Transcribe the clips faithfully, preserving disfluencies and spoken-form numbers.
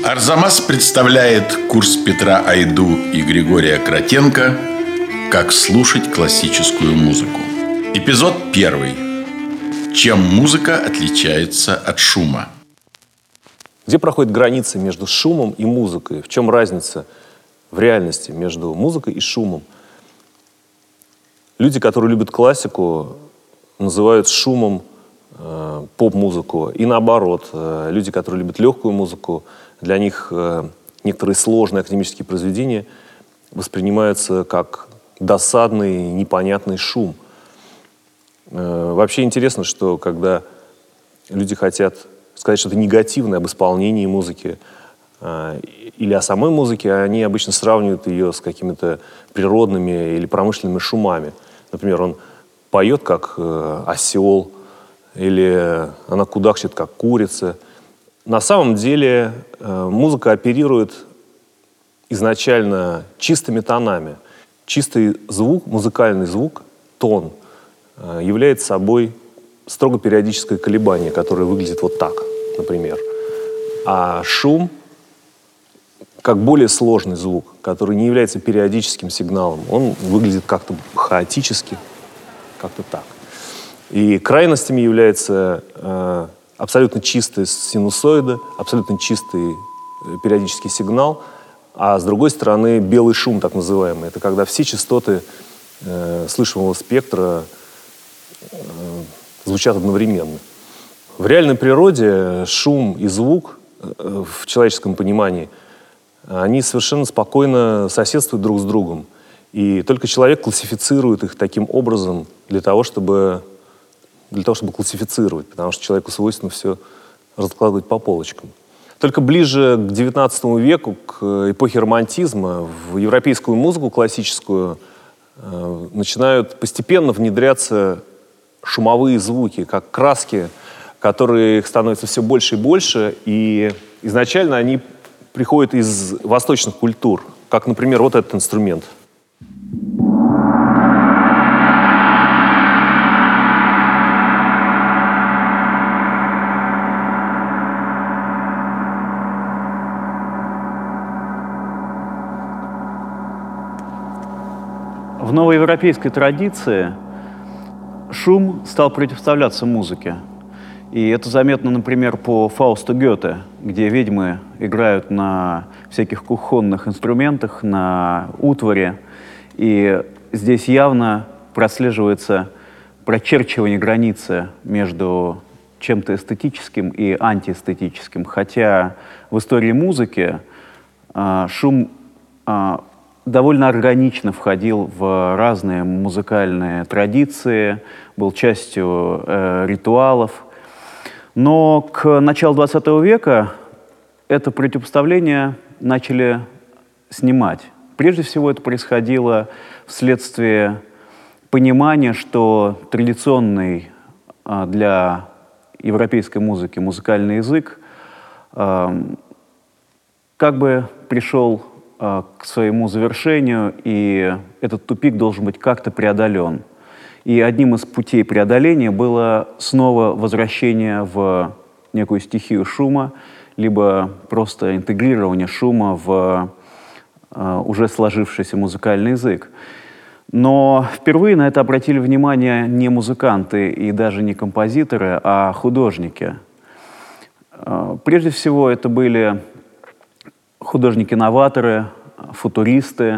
Арзамас представляет курс Петра Айду и Григория Кротенко «Как слушать классическую музыку». Эпизод первый. Чем музыка отличается от шума? Где проходит граница между шумом и музыкой? В чем разница в реальности между музыкой и шумом? Люди, которые любят классику, называют шумом э, поп-музыку. И наоборот, э, люди, которые любят легкую музыку, для них э, некоторые сложные академические произведения воспринимаются как досадный, непонятный шум. Э, вообще интересно, что когда люди хотят сказать что-то негативное об исполнении музыки э, или о самой музыке, они обычно сравнивают ее с какими-то природными или промышленными шумами. Например, он поет, как э, осел, или она кудахчет, как курица. На самом деле э, музыка оперирует изначально чистыми тонами. Чистый звук, музыкальный звук, тон, э, является собой строго периодическое колебание, которое выглядит вот так, например. А шум, как более сложный звук, который не является периодическим сигналом, он выглядит как-то хаотически, как-то так. И крайностями является э, абсолютно чистая синусоида, абсолютно чистый периодический сигнал, а с другой стороны белый шум, так называемый. Это когда все частоты э, слышимого спектра э, звучат одновременно. В реальной природе шум и звук э, в человеческом понимании, они совершенно спокойно соседствуют друг с другом. И только человек классифицирует их таким образом для того, чтобы для того, чтобы классифицировать, потому что человеку свойственно все раскладывать по полочкам. Только ближе к девятнадцатому веку, к эпохе романтизма, в европейскую музыку классическую э, начинают постепенно внедряться шумовые звуки, как краски, которые их становится все больше и больше, и изначально они приходят из восточных культур, как, например, вот этот инструмент. В новоевропейской традиции шум стал противоставляться музыке. И это заметно, например, по Фаусту Гёте, где ведьмы играют на всяких кухонных инструментах, на утваре. И здесь явно прослеживается прочерчивание границы между чем-то эстетическим и антиэстетическим. Хотя в истории музыки э, шум э, довольно органично входил в разные музыкальные традиции, был частью э, ритуалов. Но к началу двадцатого века это противопоставление начали снимать. Прежде всего это происходило вследствие понимания, что традиционный э, для европейской музыки музыкальный язык э, как бы пришел э, к своему завершению, и этот тупик должен быть как-то преодолен. И одним из путей преодоления было снова возвращение в некую стихию шума, либо просто интегрирование шума в э, уже сложившийся музыкальный язык. Но впервые на это обратили внимание не музыканты и даже не композиторы, а художники. Э, прежде всего это были художники-новаторы, футуристы,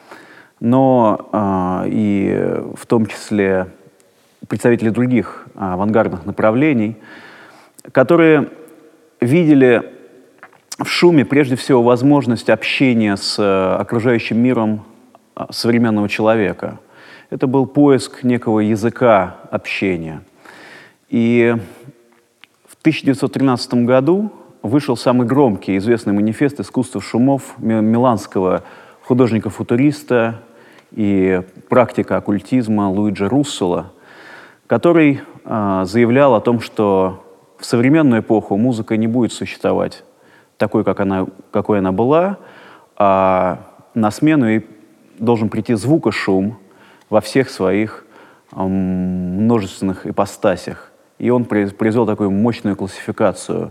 но э, и в том числе представители других э, авангардных направлений, которые видели в шуме прежде всего возможность общения с э, окружающим миром э, современного человека. Это был поиск некого языка общения. И в тысяча девятьсот тринадцатом году вышел самый громкий, известный манифест искусства шумов миланского художника-футуриста и практика оккультизма Луиджи Руссола, который э, заявлял о том, что в современную эпоху музыка не будет существовать такой, как она, какой она была, а на смену ей должен прийти звукошум во всех своих э, множественных ипостасях. И он произвел такую мощную классификацию.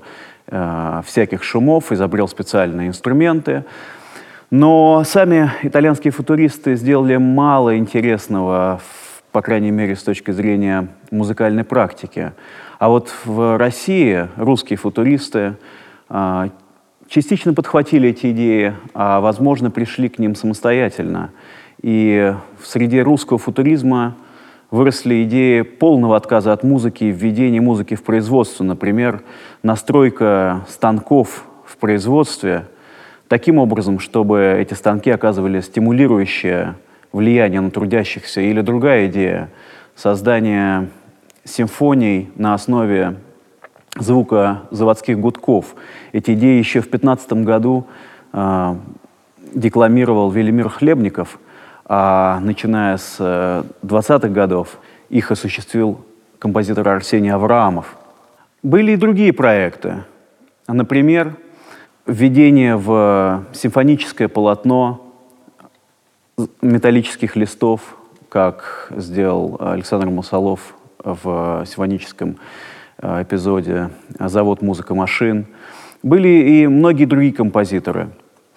э, всяких шумов, изобрел специальные инструменты. Но сами итальянские футуристы сделали мало интересного, по крайней мере, с точки зрения музыкальной практики. А вот в России русские футуристы э, частично подхватили эти идеи, а, возможно, пришли к ним самостоятельно. И в среде русского футуризма выросли идеи полного отказа от музыки и введения музыки в производство. Например, настройка станков в производстве таким образом, чтобы эти станки оказывали стимулирующее влияние на трудящихся. Или другая идея — создание симфоний на основе звука заводских гудков. Эти идеи еще в пятнадцатом году э, декламировал Велимир Хлебников, а начиная с двадцатых годов их осуществил композитор Арсений Авраамов. Были и другие проекты. Например, введение в симфоническое полотно металлических листов, как сделал Александр Мусолов в симфоническом эпизоде «Завод музыка машин». Были и многие другие композиторы.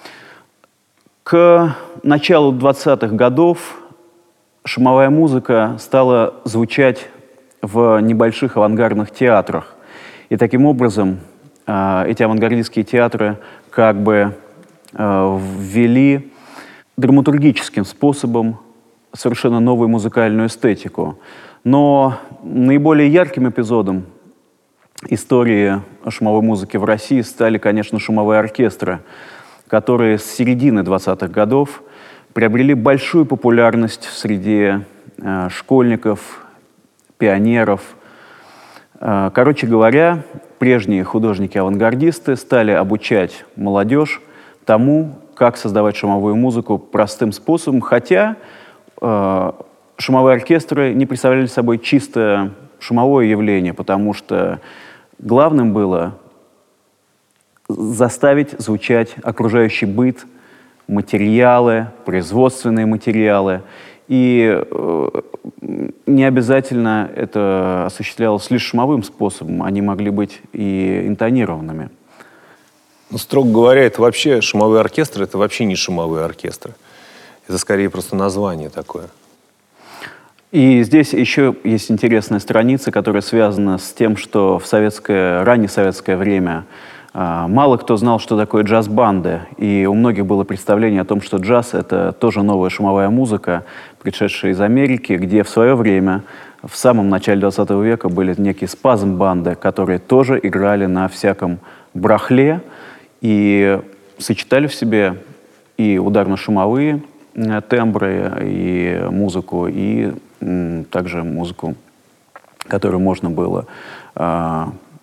К началу двадцатых годов шумовая музыка стала звучать в небольших авангардных театрах. И таким образом эти авангардистские театры как бы ввели драматургическим способом совершенно новую музыкальную эстетику. Но наиболее ярким эпизодом истории шумовой музыки в России стали, конечно, шумовые оркестры, которые с середины двадцатых годов приобрели большую популярность среди э, школьников, пионеров. Э, короче говоря, прежние художники-авангардисты стали обучать молодежь тому, как создавать шумовую музыку простым способом, хотя э, шумовые оркестры не представляли собой чисто шумовое явление, потому что главным было заставить звучать окружающий быт, материалы, производственные материалы. И э, не обязательно это осуществлялось лишь шумовым способом, они могли быть и интонированными. Ну, строго говоря, это вообще шумовые оркестры, это вообще не шумовые оркестры. Это скорее просто название такое. И здесь еще есть интересная страница, которая связана с тем, что в советское, раннее советское время э, мало кто знал, что такое джаз-банды. И у многих было представление о том, что джаз — это тоже новая шумовая музыка, пришедшая из Америки, где в свое время, в самом начале двадцатого века, были некие спазм-банды, которые тоже играли на всяком брахле и сочетали в себе и ударно-шумовые тембры, и музыку, и м, также музыку, которую можно было э,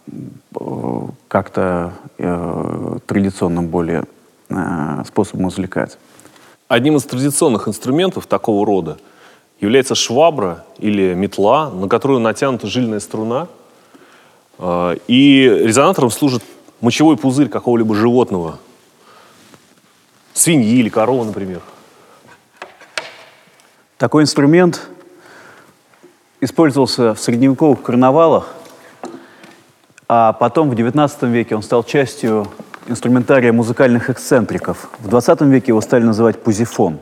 как-то э, традиционным более э, способом извлекать. Одним из традиционных инструментов такого рода является швабра или метла, на которую натянута жильная струна. Э, и резонатором служит мочевой пузырь какого-либо животного. Свиньи или коровы, например. Такой инструмент использовался в средневековых карнавалах, а потом в девятнадцатом веке он стал частью инструментария музыкальных эксцентриков. В двадцатом веке его стали называть пузифон.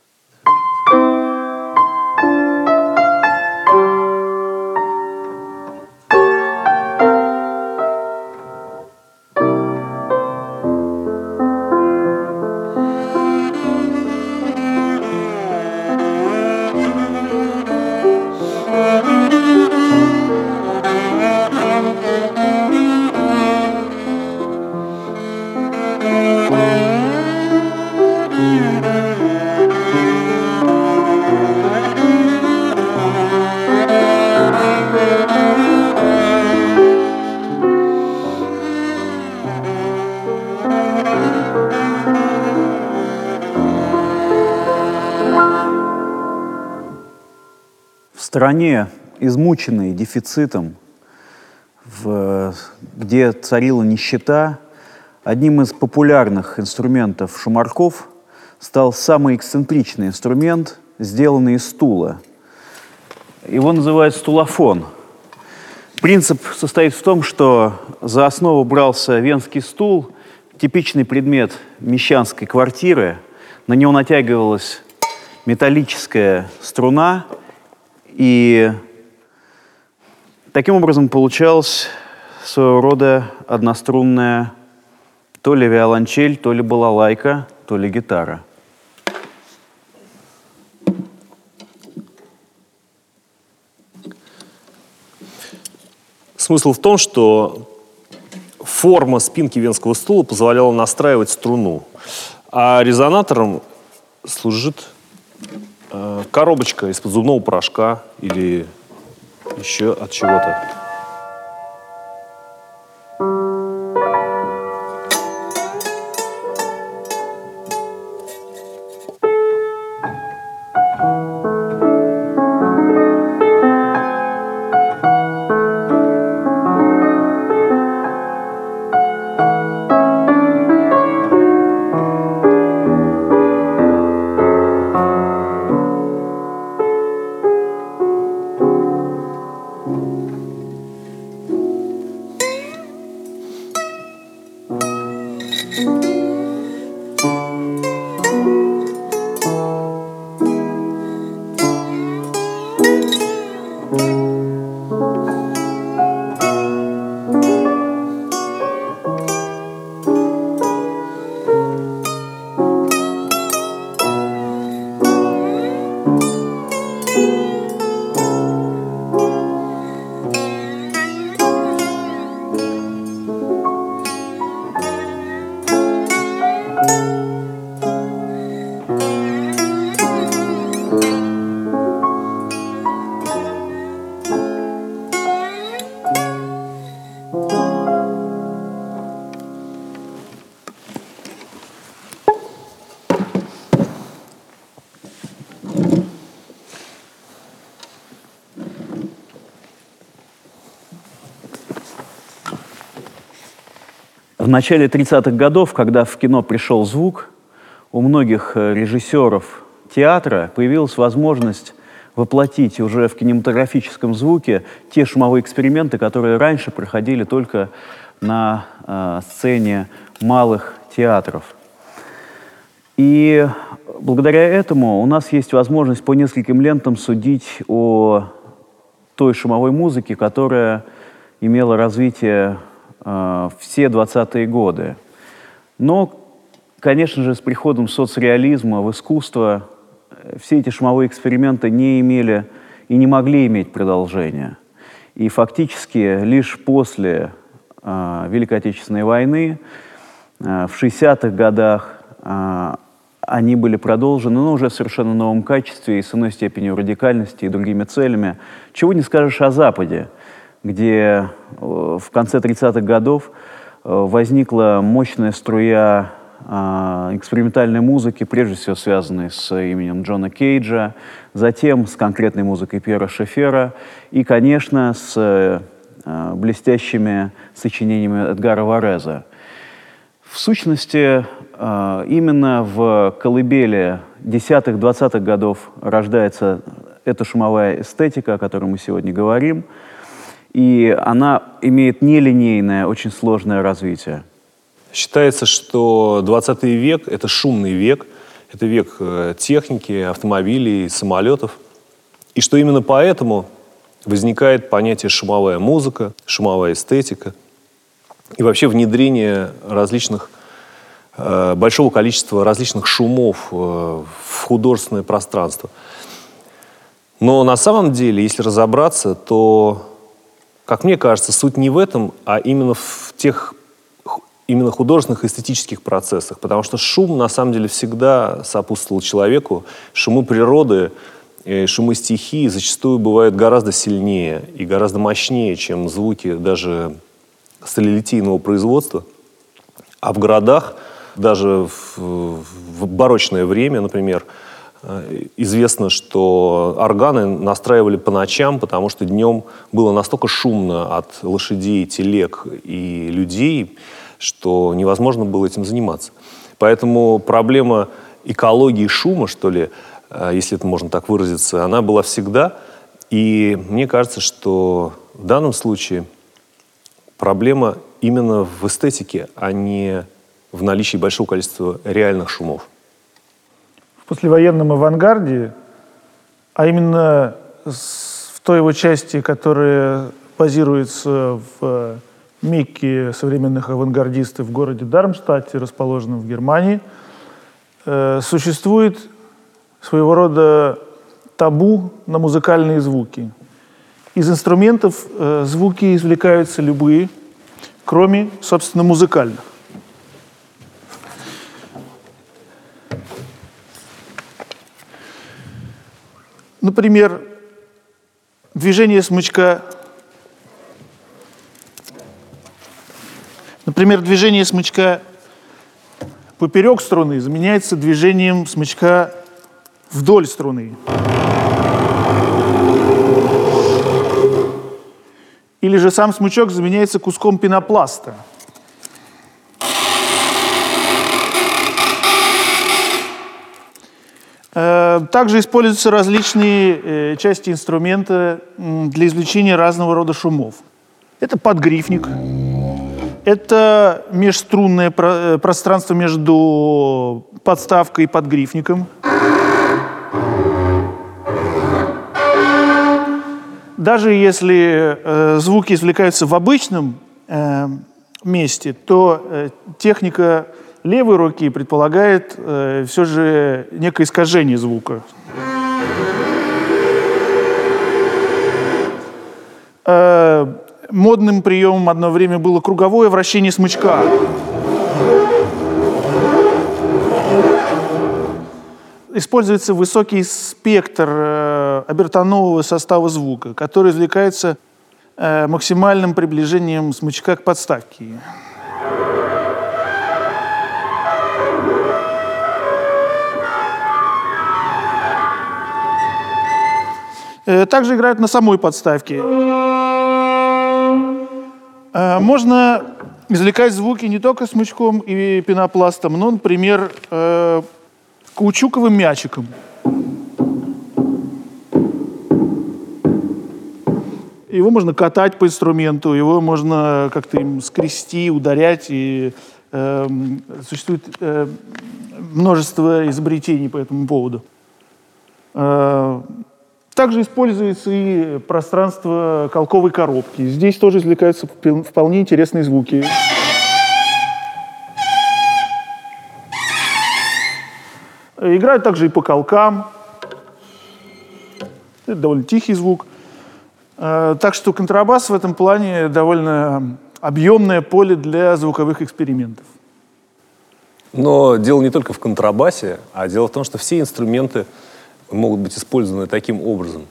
В стране, измученной дефицитом, в, где царила нищета, одним из популярных инструментов шумарков стал самый эксцентричный инструмент, сделанный из стула. Его называют стулофон. Принцип состоит в том, что за основу брался венский стул, типичный предмет мещанской квартиры. На него натягивалась металлическая струна, и таким образом получалась своего рода однострунная то ли виолончель, то ли балалайка, то ли гитара. Смысл в том, что форма спинки венского стула позволяла настраивать струну, а резонатором служит э, коробочка из-под зубного порошка или еще от чего-то. В начале тридцатых годов, когда в кино пришел звук, у многих режиссеров театра появилась возможность воплотить уже в кинематографическом звуке те шумовые эксперименты, которые раньше проходили только на э, сцене малых театров. И благодаря этому у нас есть возможность по нескольким лентам судить о той шумовой музыке, которая имела развитие э, все двадцатые годы. Но, конечно же, с приходом соцреализма в искусство все эти шумовые эксперименты не имели и не могли иметь продолжения. И фактически лишь после э, Великой Отечественной войны, э, в шестидесятых годах, э, они были продолжены, но уже в совершенно новом качестве и с иной степенью радикальности и другими целями. Чего не скажешь о Западе, где в конце тридцатых годов возникла мощная струя экспериментальной музыки, прежде всего связанной с именем Джона Кейджа, затем с конкретной музыкой Пьера Шеффера и, конечно, с блестящими сочинениями Эдгара Вареза. В сущности, именно в колыбели десятых-двадцатых годов рождается эта шумовая эстетика, о которой мы сегодня говорим, и она имеет нелинейное, очень сложное развитие. Считается, что двадцатый век — это шумный век, это век техники, автомобилей, самолетов, и что именно поэтому возникает понятие шумовая музыка, шумовая эстетика и вообще внедрение различных, э, большого количества различных шумов э, в художественное пространство. Но на самом деле, если разобраться, то, как мне кажется, суть не в этом, а именно в тех именно художественных эстетических процессах. Потому что шум, на самом деле, всегда сопутствовал человеку. Шумы природы, э, шумы стихии зачастую бывают гораздо сильнее и гораздо мощнее, чем звуки даже сталелитейного производства. А в городах, даже в, в барочное время, например, известно, что органы настраивали по ночам, потому что днем было настолько шумно от лошадей, телег и людей, что невозможно было этим заниматься. Поэтому проблема экологии шума, что ли, если это можно так выразиться, она была всегда. И мне кажется, что В данном случае проблема именно в эстетике, а не в наличии большого количества реальных шумов. В послевоенном авангарде, а именно в той его части, которая базируется в Мекке современных авангардистов в городе Дармштадте, расположенном в Германии, существует своего рода табу на музыкальные звуки. Из инструментов звуки извлекаются любые, кроме, собственно, музыкальных. Например, движение смычка. Например, движение смычка поперек струны заменяется движением смычка вдоль струны. Или же сам смычок заменяется куском пенопласта. Также используются различные части инструмента для извлечения разного рода шумов. Это подгрифник, это межструнное пространство между подставкой и подгрифником. Даже если э, звуки извлекаются в обычном э, месте, то э, техника левой руки предполагает э, все же некое искажение звука. Э, модным приемом одно время было круговое вращение смычка. Используется высокий спектр э, обертонового состава звука, который извлекается э, максимальным приближением смычка к подставке. Э, также играют на самой подставке. Э, можно извлекать звуки не только смычком и пенопластом, но, например, э, каучуковым мячиком. Его можно катать по инструменту, его можно как-то им скрести, ударять. И, э, существует э, множество изобретений по этому поводу. Э, также используется и пространство колковой коробки. Здесь тоже извлекаются вполне интересные звуки. Играют также и по колкам. Это довольно тихий звук. Так что контрабас в этом плане довольно объемное поле для звуковых экспериментов. Но дело не только в контрабасе, а дело в том, что все инструменты могут быть использованы таким образом,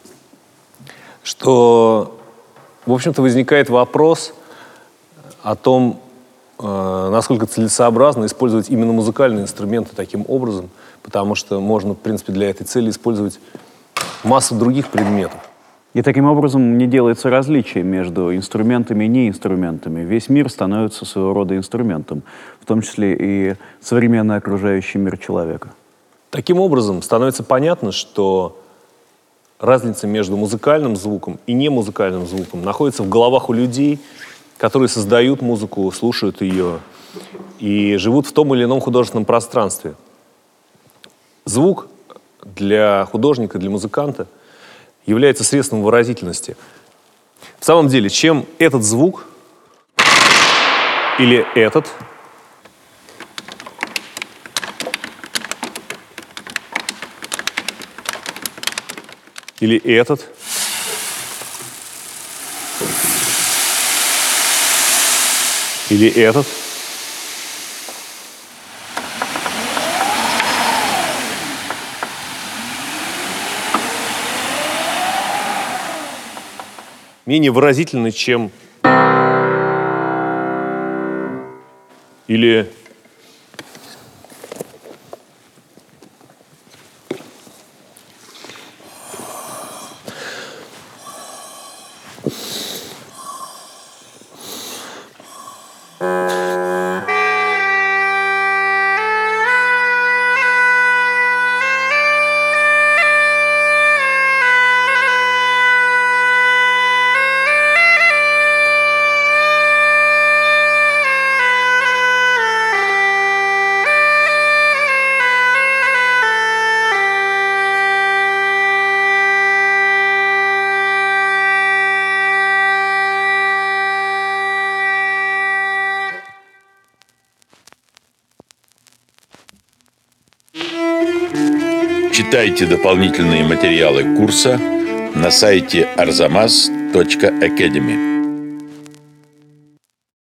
что, в общем-то, возникает вопрос о том, насколько целесообразно использовать именно музыкальные инструменты таким образом, потому что можно, в принципе, для этой цели использовать массу других предметов. И таким образом не делается различие между инструментами и неинструментами. Весь мир становится своего рода инструментом, в том числе и современный окружающий мир человека. Таким образом, становится понятно, что разница между музыкальным звуком и немузыкальным звуком находится в головах у людей, которые создают музыку, слушают ее и живут в том или ином художественном пространстве. Звук для художника, для музыканта является средством выразительности. В самом деле, чем этот звук или этот или этот или этот менее выразительны, чем или Читайте дополнительные материалы курса на сайте арзамас точка академи.